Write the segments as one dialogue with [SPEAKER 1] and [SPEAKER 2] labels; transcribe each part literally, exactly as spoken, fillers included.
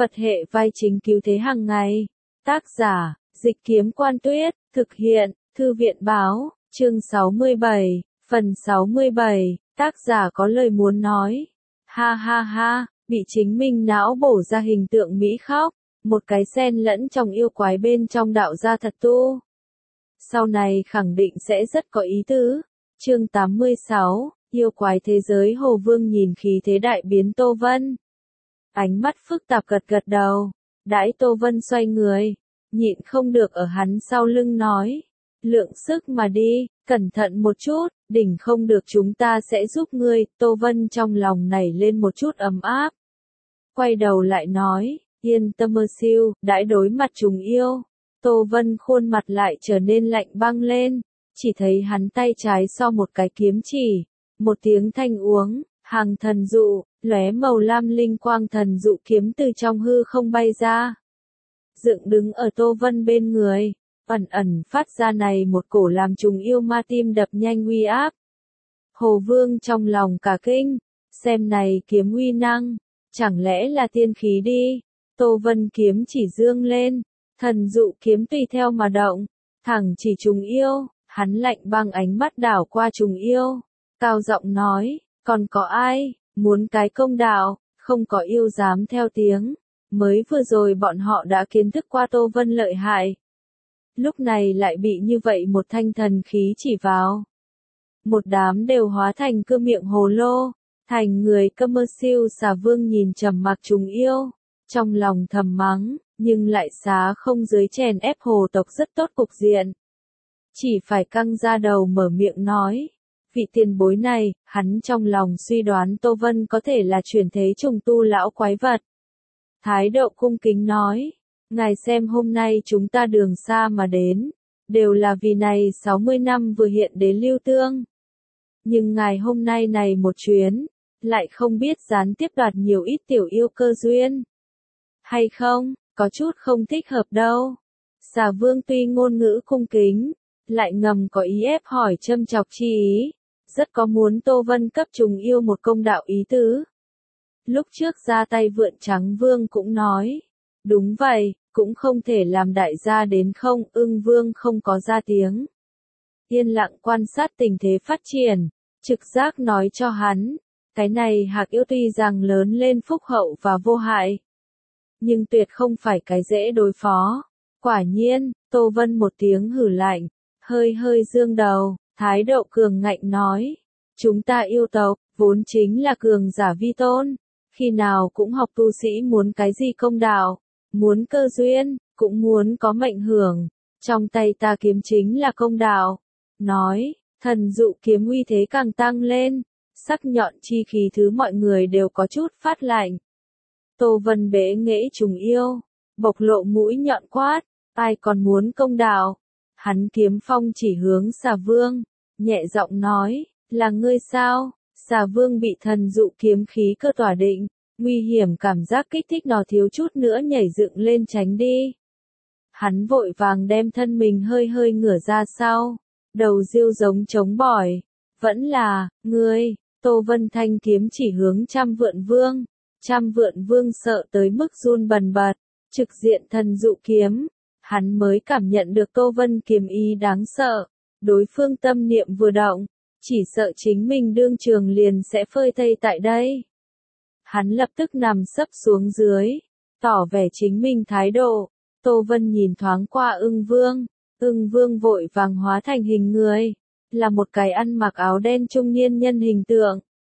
[SPEAKER 1] Phật hệ vai chính cứu thế hàng ngày. Tác giả, Dịch Kiếm Quan Tuyết, thực hiện, Thư viện Báo, chương sáu mươi bảy, phần sáu mươi bảy, tác giả có lời muốn nói. Ha ha ha, bị chính mình não bổ ra hình tượng Mỹ khóc, một cái xen lẫn trong yêu quái bên trong đạo gia thật tu. Sau này khẳng định sẽ rất có ý tứ. Chương tám mươi sáu, yêu quái thế giới Hồ Vương nhìn khí thế đại biến Tô Vân. Ánh mắt phức tạp gật gật đầu, đãi Tô Vân xoay người, nhịn không được ở hắn sau lưng nói. Lượng sức mà đi, cẩn thận một chút, đỉnh không được chúng ta sẽ giúp ngươi. Tô Vân trong lòng nảy lên một chút ấm áp. Quay đầu lại nói, yên tâm mơ siêu, đãi đối mặt trùng yêu. Tô Vân khuôn mặt lại trở nên lạnh băng lên, chỉ thấy hắn tay trái so một cái kiếm chỉ, một tiếng thanh uống, hàng thần dụ, lóe màu lam linh quang thần dụ kiếm từ trong hư không bay ra. Dựng đứng ở Tô Vân bên người, ẩn ẩn phát ra này một cổ làm trùng yêu ma tim đập nhanh uy áp. Hồ Vương trong lòng cả kinh, xem này kiếm uy năng, chẳng lẽ là tiên khí đi. Tô Vân kiếm chỉ dương lên, thần dụ kiếm tùy theo mà động, thẳng chỉ trùng yêu, hắn lạnh băng ánh mắt đảo qua trùng yêu, cao giọng nói, còn có ai, muốn cái công đạo, không có yêu dám theo tiếng, mới vừa rồi bọn họ đã kiến thức qua Tô Vân lợi hại. Lúc này lại bị như vậy một thanh thần khí chỉ vào. Một đám đều hóa thành cơ miệng hồ lô, thành người cơ mơ siêu xà vương nhìn trầm mặc trùng yêu, trong lòng thầm mắng, nhưng lại xá không dưới chèn ép hồ tộc rất tốt cục diện. Chỉ phải căng ra đầu mở miệng nói, vị tiền bối này, hắn trong lòng suy đoán Tô Vân có thể là chuyển thế trùng tu lão quái vật. Thái độ cung kính nói, ngài xem hôm nay chúng ta đường xa mà đến, đều là vì này sáu mươi năm vừa hiện đến lưu tương. Nhưng ngài hôm nay này một chuyến, lại không biết gián tiếp đoạt nhiều ít tiểu yêu cơ duyên. Hay không, có chút không thích hợp đâu. Xà Vương tuy ngôn ngữ cung kính, lại ngầm có ý ép hỏi châm chọc chi ý, rất có muốn Tô Vân cấp trùng yêu một công đạo ý tứ. Lúc trước ra tay vượn trắng vương cũng nói, đúng vậy, cũng không thể làm đại gia đến không. Ưng vương không có ra tiếng, yên lặng quan sát tình thế phát triển, trực giác nói cho hắn, cái này hạc yêu tuy rằng lớn lên phúc hậu và vô hại, nhưng tuyệt không phải cái dễ đối phó. Quả nhiên, Tô Vân một tiếng hử lạnh, hơi hơi dương đầu, thái độ cường ngạnh nói, chúng ta yêu tộc, vốn chính là cường giả vi tôn, khi nào cũng học tu sĩ muốn cái gì công đạo, muốn cơ duyên, cũng muốn có mệnh hưởng, trong tay ta kiếm chính là công đạo. Nói, thần dụ kiếm uy thế càng tăng lên, sắc nhọn chi khí thứ mọi người đều có chút phát lạnh. Tô Vân bế nghễ trùng yêu, bộc lộ mũi nhọn quát, ai còn muốn công đạo. Hắn kiếm phong chỉ hướng Xà Vương, nhẹ giọng nói, là ngươi sao? Xà Vương bị thần dụ kiếm khí cơ tỏa định, nguy hiểm cảm giác kích thích nó thiếu chút nữa nhảy dựng lên tránh đi. Hắn vội vàng đem thân mình hơi hơi ngửa ra sau, đầu diêu giống chống bỏi, vẫn là, ngươi. Tô Vân thanh kiếm chỉ hướng Trăm Vượn Vương, Trăm Vượn Vương sợ tới mức run bần bật, trực diện thần dụ kiếm, hắn mới cảm nhận được Tô Vân kiếm ý đáng sợ, đối phương tâm niệm vừa động, chỉ sợ chính mình đương trường liền sẽ phơi thây tại đây. Hắn lập tức nằm sấp xuống dưới, tỏ vẻ chính mình thái độ. Tô Vân nhìn thoáng qua Ưng Vương, Ưng Vương vội vàng hóa thành hình người, là một cái ăn mặc áo đen trung niên nhân hình tượng.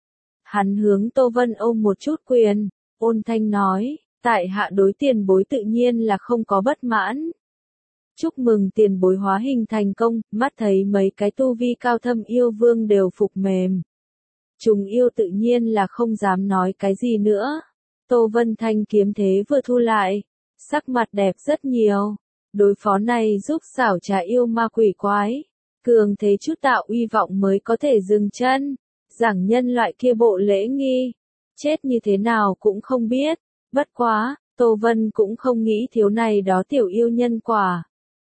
[SPEAKER 1] Hắn hướng Tô Vân ôm một chút quyền, ôn thanh nói, tại hạ đối tiền bối tự nhiên là không có bất mãn. Chúc mừng tiền bối hóa hình thành công, mắt thấy mấy cái tu vi cao thâm yêu vương đều phục mềm. Trùng yêu tự nhiên là không dám nói cái gì nữa. Tô Vân thanh kiếm thế vừa thu lại, sắc mặt đẹp rất nhiều. Đối phó này giúp xảo trá yêu ma quỷ quái, cường thế chút tạo uy vọng mới có thể dừng chân. Giảng nhân loại kia bộ lễ nghi, chết như thế nào cũng không biết. Bất quá, Tô Vân cũng không nghĩ thiếu này đó tiểu yêu nhân quả.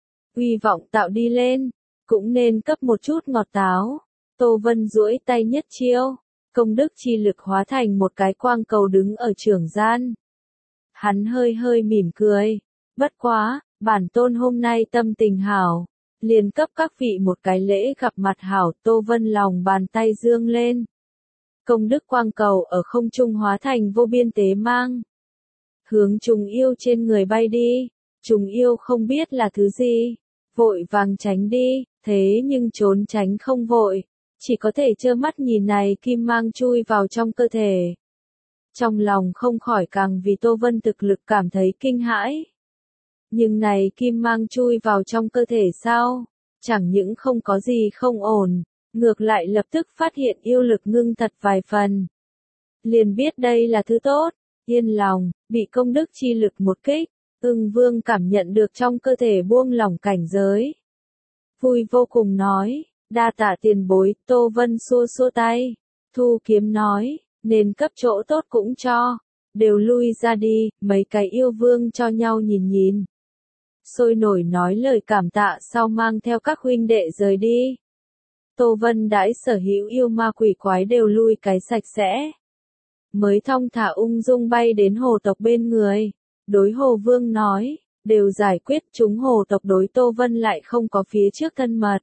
[SPEAKER 1] Uy vọng tạo đi lên, cũng nên cấp một chút ngọt táo. Tô Vân duỗi tay nhất chiêu, công đức chi lực hóa thành một cái quang cầu đứng ở trưởng gian. Hắn hơi hơi mỉm cười. Bất quá, bản tôn hôm nay tâm tình hảo. Liền cấp các vị một cái lễ gặp mặt hảo. Tô Vân lòng bàn tay dương lên. Công đức quang cầu ở không trung hóa thành vô biên tế mang. Hướng trùng yêu trên người bay đi. Trùng yêu không biết là thứ gì. Vội vàng tránh đi. Thế nhưng trốn tránh không vội. Chỉ có thể trơ mắt nhìn này kim mang chui vào trong cơ thể. Trong lòng không khỏi càng vì Tô Vân thực lực cảm thấy kinh hãi. Nhưng này kim mang chui vào trong cơ thể sao? Chẳng những không có gì không ổn, ngược lại lập tức phát hiện yêu lực ngưng thật vài phần. Liền biết đây là thứ tốt, yên lòng, bị công đức chi lực một kích, Ưng Vương cảm nhận được trong cơ thể buông lỏng cảnh giới. Vui vô cùng nói, đa tạ tiền bối. Tô Vân xua xua tay, thu kiếm nói, nên cấp chỗ tốt cũng cho, đều lui ra đi. Mấy cái yêu vương cho nhau nhìn nhìn. Sôi nổi nói lời cảm tạ sau mang theo các huynh đệ rời đi. Tô Vân đãi sở hữu yêu ma quỷ quái đều lui cái sạch sẽ. Mới thong thả ung dung bay đến hồ tộc bên người. Đối hồ vương nói, đều giải quyết. Chúng hồ tộc đối Tô Vân lại không có phía trước thân mật.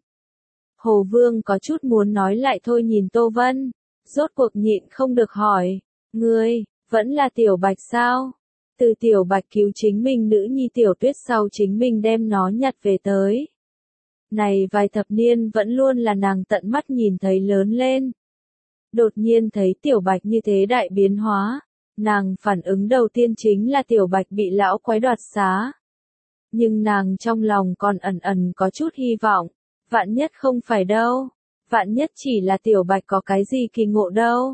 [SPEAKER 1] Hồ vương có chút muốn nói lại thôi nhìn Tô Vân. Rốt cuộc nhịn không được hỏi, ngươi, vẫn là Tiểu Bạch sao? Từ Tiểu Bạch cứu chính mình nữ nhi Tiểu Tuyết sau chính mình đem nó nhặt về tới. Này vài thập niên vẫn luôn là nàng tận mắt nhìn thấy lớn lên. Đột nhiên thấy Tiểu Bạch như thế đại biến hóa, nàng phản ứng đầu tiên chính là Tiểu Bạch bị lão quái đoạt xá. Nhưng nàng trong lòng còn ẩn ẩn có chút hy vọng, vạn nhất không phải đâu, vạn nhất chỉ là Tiểu Bạch có cái gì kỳ ngộ đâu.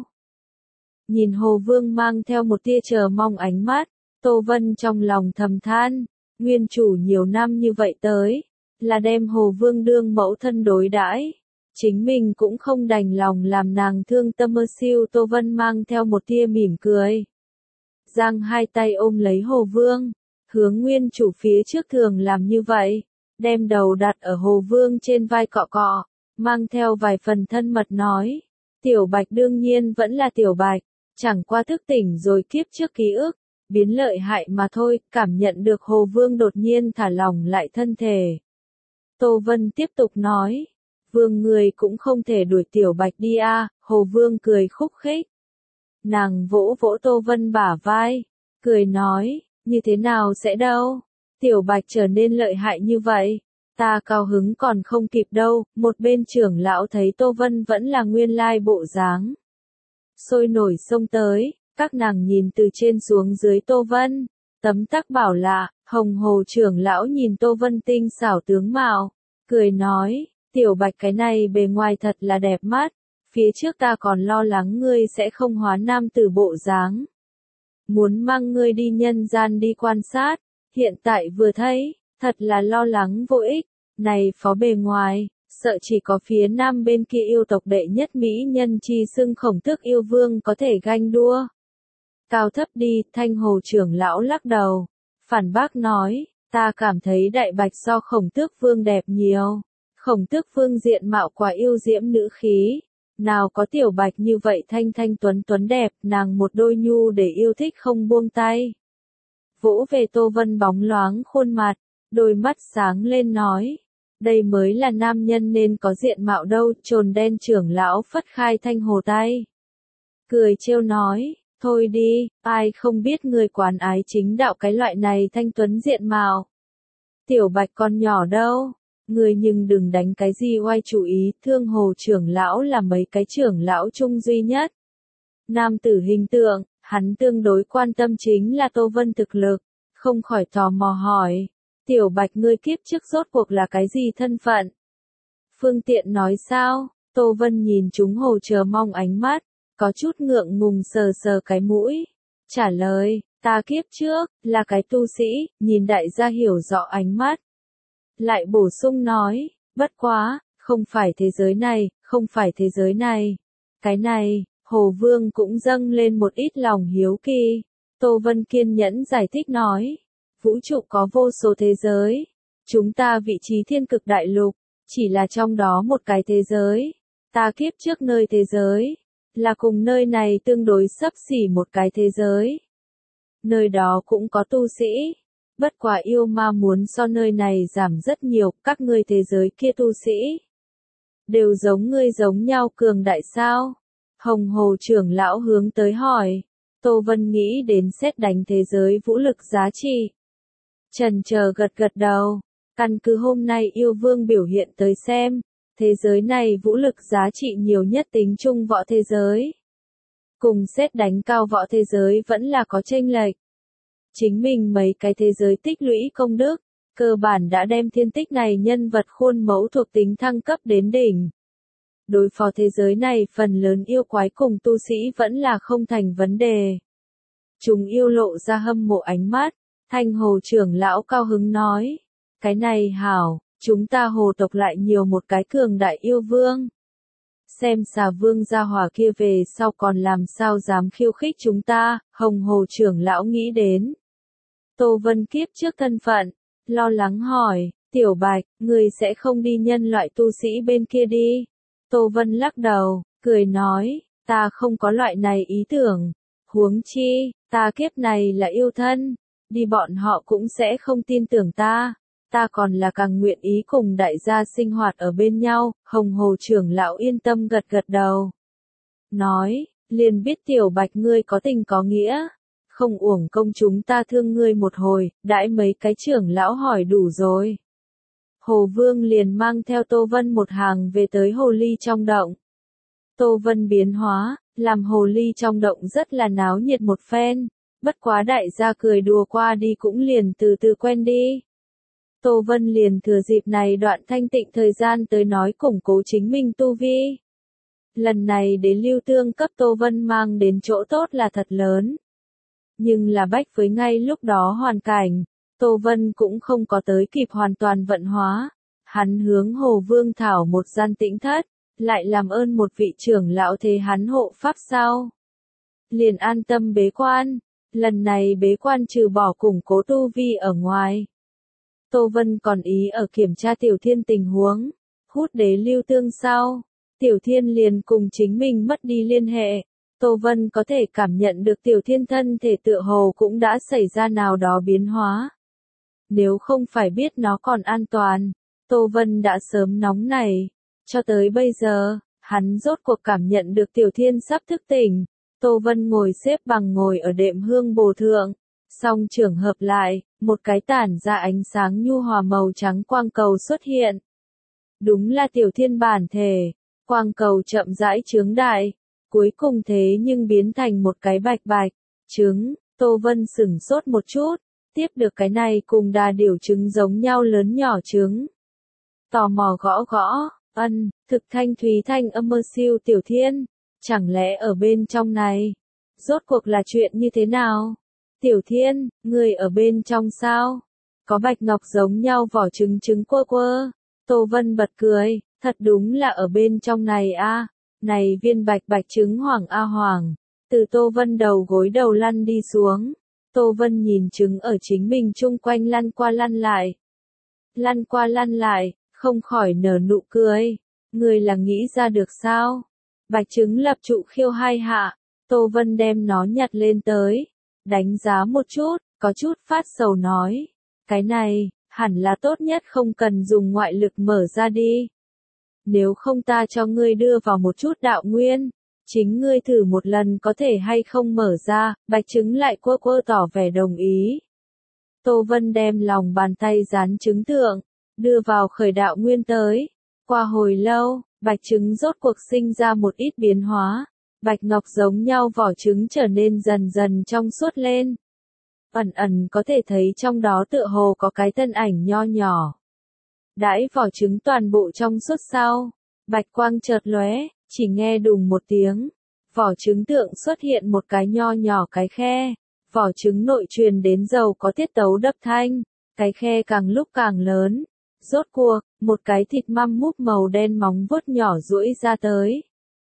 [SPEAKER 1] Nhìn Hồ Vương mang theo một tia chờ mong ánh mắt, Tô Vân trong lòng thầm than, nguyên chủ nhiều năm như vậy tới, là đem Hồ Vương đương mẫu thân đối đãi, chính mình cũng không đành lòng làm nàng thương tâm mơ siêu. Tô Vân mang theo một tia mỉm cười, giang hai tay ôm lấy Hồ Vương, hướng nguyên chủ phía trước thường làm như vậy, đem đầu đặt ở Hồ Vương trên vai cọ cọ, mang theo vài phần thân mật nói, Tiểu Bạch đương nhiên vẫn là Tiểu Bạch, chẳng qua thức tỉnh rồi kiếp trước ký ức, biến lợi hại mà thôi. Cảm nhận được Hồ Vương đột nhiên thả lỏng lại thân thể. Tô Vân tiếp tục nói, Vương người cũng không thể đuổi Tiểu Bạch đi a. À. Hồ Vương cười khúc khích. Nàng vỗ vỗ Tô Vân bả vai, cười nói, như thế nào sẽ đâu, Tiểu Bạch trở nên lợi hại như vậy, ta cao hứng còn không kịp đâu. Một bên trưởng lão thấy Tô Vân vẫn là nguyên lai bộ dáng, sôi nổi xông tới, các nàng nhìn từ trên xuống dưới Tô Vân, tấm tắc bảo lạ. Hồng Hồ trưởng lão nhìn Tô Vân tinh xảo tướng mạo, cười nói, Tiểu Bạch cái này bề ngoài thật là đẹp mắt, phía trước ta còn lo lắng ngươi sẽ không hóa nam tử bộ dáng, muốn mang ngươi đi nhân gian đi quan sát, hiện tại vừa thấy, thật là lo lắng vô ích. Này phó bề ngoài, sợ chỉ có phía nam bên kia yêu tộc đệ nhất mỹ nhân chi xưng Khổng Tước yêu vương có thể ganh đua. Cao thấp đi. Thanh Hồ trưởng lão lắc đầu, phản bác nói, ta cảm thấy Đại Bạch so Khổng Tước vương đẹp nhiều. Khổng Tước vương diện mạo quả yêu diễm nữ khí, nào có Tiểu Bạch như vậy thanh thanh tuấn tuấn đẹp. Nàng một đôi nhu để yêu thích không buông tay, vỗ về Tô Vân bóng loáng khuôn mặt, đôi mắt sáng lên nói, đây mới là nam nhân nên có diện mạo đâu. Trồn đen trưởng lão phất khai Thanh Hồ tay, cười trêu nói, thôi đi, ai không biết người quán ái chính đạo cái loại này thanh tuấn diện mạo. Tiểu Bạch còn nhỏ đâu, người nhưng đừng đánh cái gì oai chủ ý. Thương Hồ trưởng lão là mấy cái trưởng lão chung duy nhất nam tử hình tượng, hắn tương đối quan tâm chính là Tô Vân thực lực, không khỏi tò mò hỏi, Tiểu Bạch ngươi kiếp trước rốt cuộc là cái gì thân phận? Phương tiện nói sao? Tô Vân nhìn chúng Hồ chờ mong ánh mắt, có chút ngượng ngùng sờ sờ cái mũi, trả lời, ta kiếp trước, là cái tu sĩ. Nhìn đại gia hiểu rõ ánh mắt, lại bổ sung nói, bất quá, không phải thế giới này, không phải thế giới này. Cái này, Hồ Vương cũng dâng lên một ít lòng hiếu kỳ. Tô Vân kiên nhẫn giải thích nói, vũ trụ có vô số thế giới, chúng ta vị trí thiên cực đại lục, chỉ là trong đó một cái thế giới. Ta kiếp trước nơi thế giới, là cùng nơi này tương đối xấp xỉ một cái thế giới. nơi đó cũng có tu sĩ. Bất quá yêu ma muốn so nơi này giảm rất nhiều, các ngươi thế giới kia tu sĩ. Đều giống ngươi giống nhau cường đại sao? Hồng Hồ trưởng lão hướng tới hỏi. Tô Vân nghĩ đến xét đánh thế giới vũ lực giá trị. Trần chờ gật gật đầu. Căn cứ hôm nay yêu vương biểu hiện tới xem, thế giới này vũ lực giá trị nhiều nhất tính chung võ thế giới. Cùng xét đánh cao võ thế giới vẫn là có chênh lệch. Chính mình mấy cái thế giới tích lũy công đức, cơ bản đã đem thiên tích này nhân vật khuôn mẫu thuộc tính thăng cấp đến đỉnh. Đối phó thế giới này phần lớn yêu quái cùng tu sĩ vẫn là không thành vấn đề. Chúng yêu lộ ra hâm mộ ánh mắt, Thanh Hồ trưởng lão cao hứng nói. Cái này hảo, chúng ta hồ tộc lại nhiều một cái cường đại yêu vương. Xem xà vương gia hỏa kia về sau còn làm sao dám khiêu khích chúng ta, Hồng Hồ trưởng lão nghĩ đến. Tô Vân kiếp trước thân phận, lo lắng hỏi, Tiểu Bạch, người sẽ không đi nhân loại tu sĩ bên kia đi. Tô Vân lắc đầu, cười nói, ta không có loại này ý tưởng. Huống chi, ta kiếp này là yêu thân, đi bọn họ cũng sẽ không tin tưởng ta. Ta còn là càng nguyện ý cùng đại gia sinh hoạt ở bên nhau, Hồng Hồ trưởng lão yên tâm gật gật đầu. Nói, liền biết Tiểu Bạch ngươi có tình có nghĩa. Không uổng công chúng ta thương ngươi một hồi, đãi mấy cái trưởng lão hỏi đủ rồi. Hồ Vương liền mang theo Tô Vân một hàng về tới hồ ly trong động. Tô Vân biến hóa, làm hồ ly trong động rất là náo nhiệt một phen, bất quá đại gia cười đùa qua đi cũng liền từ từ quen đi. Tô Vân liền thừa dịp này đoạn thanh tịnh thời gian tới nói củng cố chính mình tu vi. Lần này đến Lưu Tương cấp Tô Vân mang đến chỗ tốt là thật lớn. Nhưng là bách với ngay lúc đó hoàn cảnh, Tô Vân cũng không có tới kịp hoàn toàn vận hóa. Hắn hướng Hồ Vương thảo một gian tĩnh thất, lại làm ơn một vị trưởng lão thế hắn hộ pháp sau. Liền an tâm bế quan, lần này bế quan trừ bỏ củng cố tu vi ở ngoài. Tô Vân còn ý ở kiểm tra Tiểu Thiên tình huống, hút đế Lưu Tương sau. Tiểu Thiên liền cùng chính mình mất đi liên hệ. Tô Vân có thể cảm nhận được Tiểu Thiên thân thể tựa hồ cũng đã xảy ra nào đó biến hóa. Nếu không phải biết nó còn an toàn, Tô Vân đã sớm nóng nảy. Cho tới bây giờ, hắn rốt cuộc cảm nhận được Tiểu Thiên sắp thức tỉnh. Tô Vân ngồi xếp bằng ngồi ở đệm hương bồ thượng. Song trường hợp lại, một cái tản ra ánh sáng nhu hòa màu trắng quang cầu xuất hiện. Đúng là Tiểu Thiên bản thể. Quang cầu chậm rãi trướng đại. Cuối cùng thế nhưng biến thành một cái bạch bạch. Trứng, Tô Vân sửng sốt một chút. Tiếp được cái này cùng đà điểu trứng giống nhau lớn nhỏ trứng. Tò mò gõ gõ, ân, thực thanh thúy thanh âm mơ siêu Tiểu Thiên. Chẳng lẽ ở bên trong này? Rốt cuộc là chuyện như thế nào? Tiểu Thiên, người ở bên trong sao? Có bạch ngọc giống nhau vỏ trứng trứng quơ quơ. Tô Vân bật cười, thật đúng là ở bên trong này a. À. Này viên bạch bạch trứng hoàng a hoàng. Từ Tô Vân đầu gối đầu lăn đi xuống. Tô Vân nhìn trứng ở chính mình chung quanh lăn qua lăn lại. Lăn qua lăn lại, không khỏi nở nụ cười. Người là nghĩ ra được sao? Bạch trứng lập trụ khiêu hai hạ. Tô Vân đem nó nhặt lên tới. Đánh giá một chút, có chút phát sầu nói. Cái này, hẳn là tốt nhất không cần dùng ngoại lực mở ra đi. Nếu không ta cho ngươi đưa vào một chút đạo nguyên. Chính ngươi thử một lần có thể hay không mở ra, bạch trứng lại quơ quơ tỏ vẻ đồng ý. Tô Vân đem lòng bàn tay dán trứng thượng, đưa vào khởi đạo nguyên tới. Qua hồi lâu, bạch trứng rốt cuộc sinh ra một ít biến hóa. Bạch ngọc giống nhau vỏ trứng trở nên dần dần trong suốt lên. Ẩn ẩn có thể thấy trong đó tựa hồ có cái thân ảnh nho nhỏ. Đãi vỏ trứng toàn bộ trong suốt sau, bạch quang chợt lóe, chỉ nghe đùng một tiếng, vỏ trứng tượng xuất hiện một cái nho nhỏ cái khe, vỏ trứng nội truyền đến dầu có tiết tấu đập thanh, cái khe càng lúc càng lớn, rốt cuộc, một cái thịt măm múp màu đen móng vuốt nhỏ duỗi ra tới.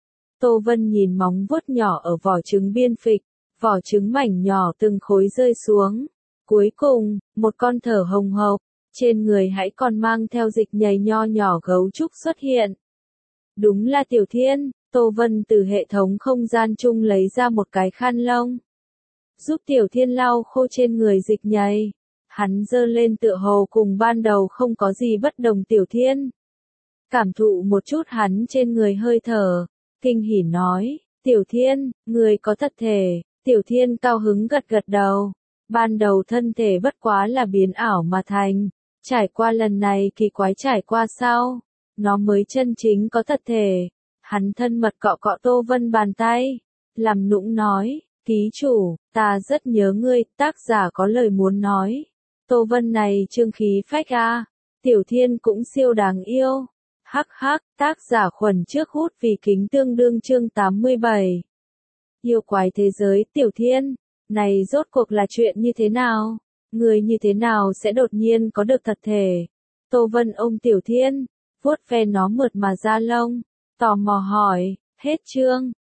[SPEAKER 1] Tô Vân nhìn móng vuốt nhỏ ở vỏ trứng biên phịch, vỏ trứng mảnh nhỏ từng khối rơi xuống, cuối cùng, một con thở hồng hộc, trên người hãy còn mang theo dịch nhầy nho nhỏ gấu trúc xuất hiện. Đúng là Tiểu Thiên, Tô Vân từ hệ thống không gian chung lấy ra một cái khăn lông. giúp Tiểu Thiên lau khô trên người Dịch Nhầy. Hắn giơ lên tựa hồ cùng ban đầu không có gì bất đồng. Tiểu Thiên cảm thụ một chút hắn trên người hơi thở, kinh hỉ nói, Tiểu Thiên, người có thật thể. Tiểu Thiên cao hứng gật gật đầu. Ban đầu thân thể bất quá là biến ảo mà thành. Trải qua lần này kỳ quái trải qua sau, nó mới chân chính có thật thể. Hắn thân mật cọ cọ Tô Vân bàn tay, làm nũng nói, ký chủ, ta rất nhớ ngươi. Tác giả có lời muốn nói. Tô Vân này trương khí phách a, Tiểu Thiên cũng siêu đáng yêu. Hắc hắc, tác giả Khuẩn trước hút vì kính tương đương chương tám mươi bảy. Yêu quái thế giới. Tiểu Thiên, này rốt cuộc là chuyện như thế nào? Người như thế nào sẽ đột nhiên có được thật thể? Tô Vân ôm Tiểu Thiên, vuốt ve nó mượt mà da lông, tò mò hỏi, hết chương.